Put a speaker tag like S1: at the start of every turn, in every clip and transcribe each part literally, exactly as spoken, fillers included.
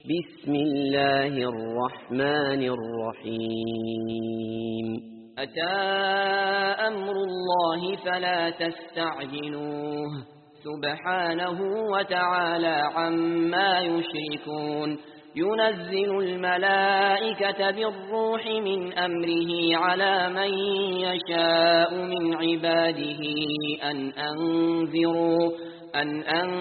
S1: بسم الله الرحمن الرحيم أتى أمر الله فلا تستعجلوه سبحانه وتعالى عما يشركون ينزل الملائكة بالروح من أمره على من يشاء من عباده أن أنذروا أن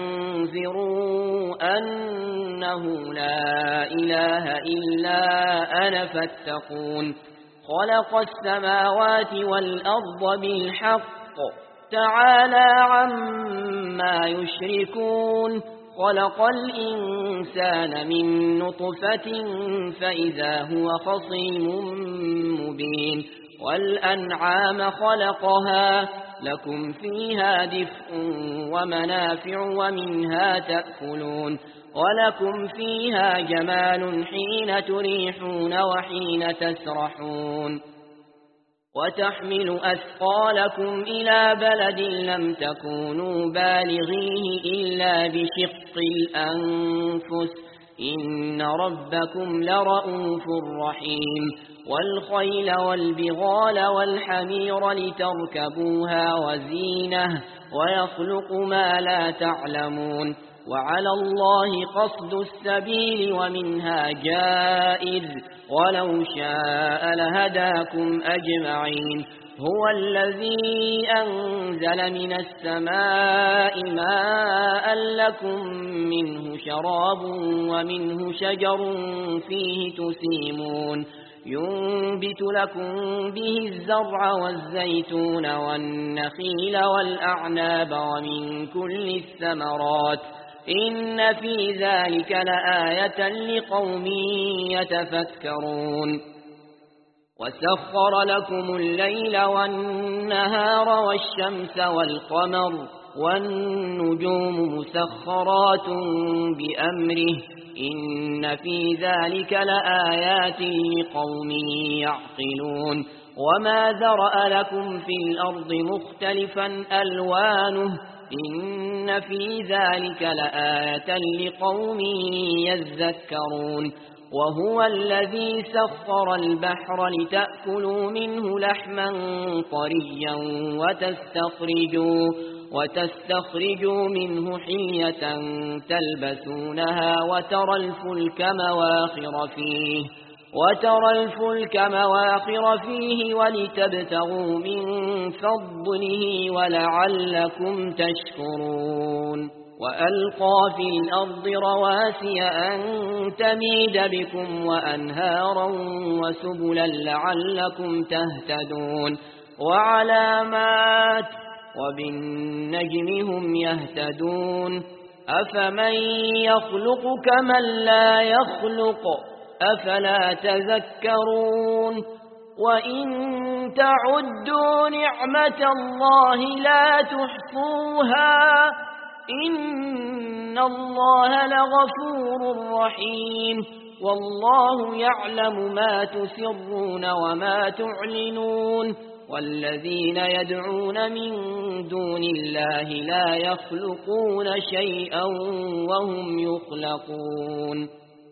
S1: أنذروا أنه لا إله إلا أنا فاتقون خلق السماوات والأرض بالحق تعالى عما يشركون خلق الإنسان من نطفة فإذا هو خصيم مبين والأنعام خلقها لكم فيها دفء ومنافع ومنها تأكلون ولكم فيها جمال حين تريحون وحين تسرحون وتحمل أثقالكم إلى بلد لم تكونوا بالغيه إلا بشق الأنفس إن ربكم لرؤوف رحيم والخيل والبغال والحمير لتركبوها وزينة ويخلق ما لا تعلمون وعلى الله قصد السبيل ومنها جائر ولو شاء لهداكم أجمعين هو الذي أنزل من السماء ماء لكم منه شراب ومنه شجر فيه تسيمون ينبت لكم به الزرع والزيتون والنخيل والأعناب ومن كل الثمرات إن في ذلك لآية لقوم يتفكرون وسخر لكم الليل والنهار والشمس والقمر والنجوم مسخرات بأمره إن في ذلك لآيات لقوم يعقلون وما ذرأ لكم في الأرض مختلفا ألوانه إن في ذلك لآية لقوم يذكرون وهو الذي سخر البحر لتأكلوا منه لحما طريا وتستخرجوا, وتستخرجوا منه حلية تلبسونها وترى الفلك مواخر فيه وترى الفلك مواخر فيه ولتبتغوا من فضله ولعلكم تشكرون وألقى في الأرض رواسي أن تميد بكم وأنهارا وسبلا لعلكم تهتدون وعلامات وبالنجم هم يهتدون أفمن يخلق كمن لا يخلق أفلا تذكرون وإن تعدوا نعمة الله لا تحصوها إن الله لغفور رحيم والله يعلم ما تسرون وما تعلنون والذين يدعون من دون الله لا يخلقون شيئا وهم يخلقون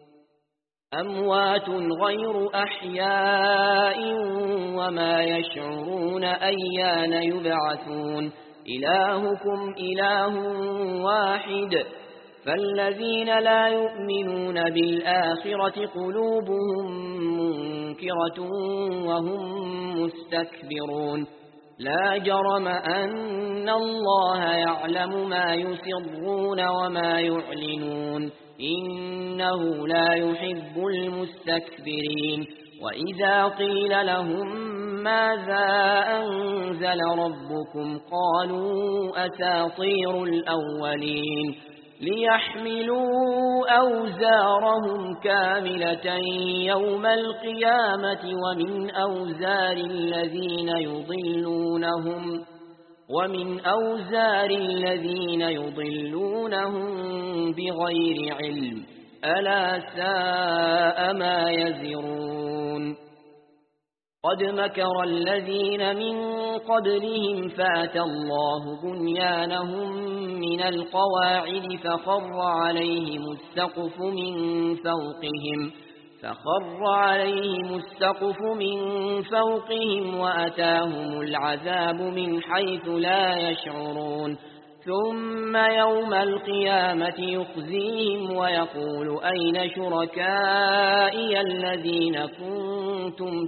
S1: أموات غير أحياء وما يشعرون أيان يبعثون إلهكم إله واحد فالذين لا يؤمنون بالآخرة قلوبهم منكرة وهم مستكبرون لا جرم أن الله يعلم ما يسرون وما يعلنون إنه لا يحب المستكبرين وإذا قيل لهم ماذا أنزل ربكم قالوا أساطير الأولين ليحملوا أوزارهم كاملة يوم القيامة ومن أوزار الذين يضلونهم ومن أوزار الذين يضلونهم بغير علم ألا ساء ما يزرون قد مكر الذين من قبلهم فأتى الله بنيانهم من القواعد فخر عليهم السقف من فوقهم فخر عليهم السقف من فوقهم وأتاهم العذاب من حيث لا يشعرون ثم يوم القيامة يخزيهم ويقول أين شركائي الذين كنتم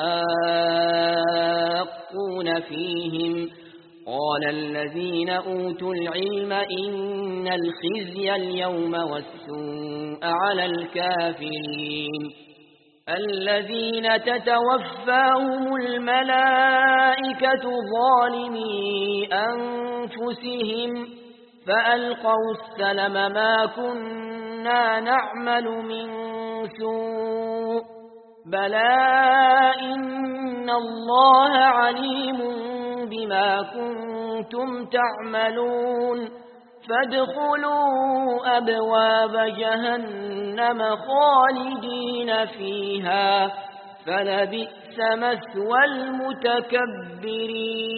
S1: تشاقون فيهم قال الذين أوتوا العلم إن الخزي اليوم والسوء على الكافرين الذين تتوفاهم الملائكة ظالمي أنفسهم فألقوا السلم ما كنا نعمل من سوء بلى إن الله عليم بما كنتم تعملون فادخلوا أبواب جهنم خالدين فيها فلبئس مثوى المتكبرين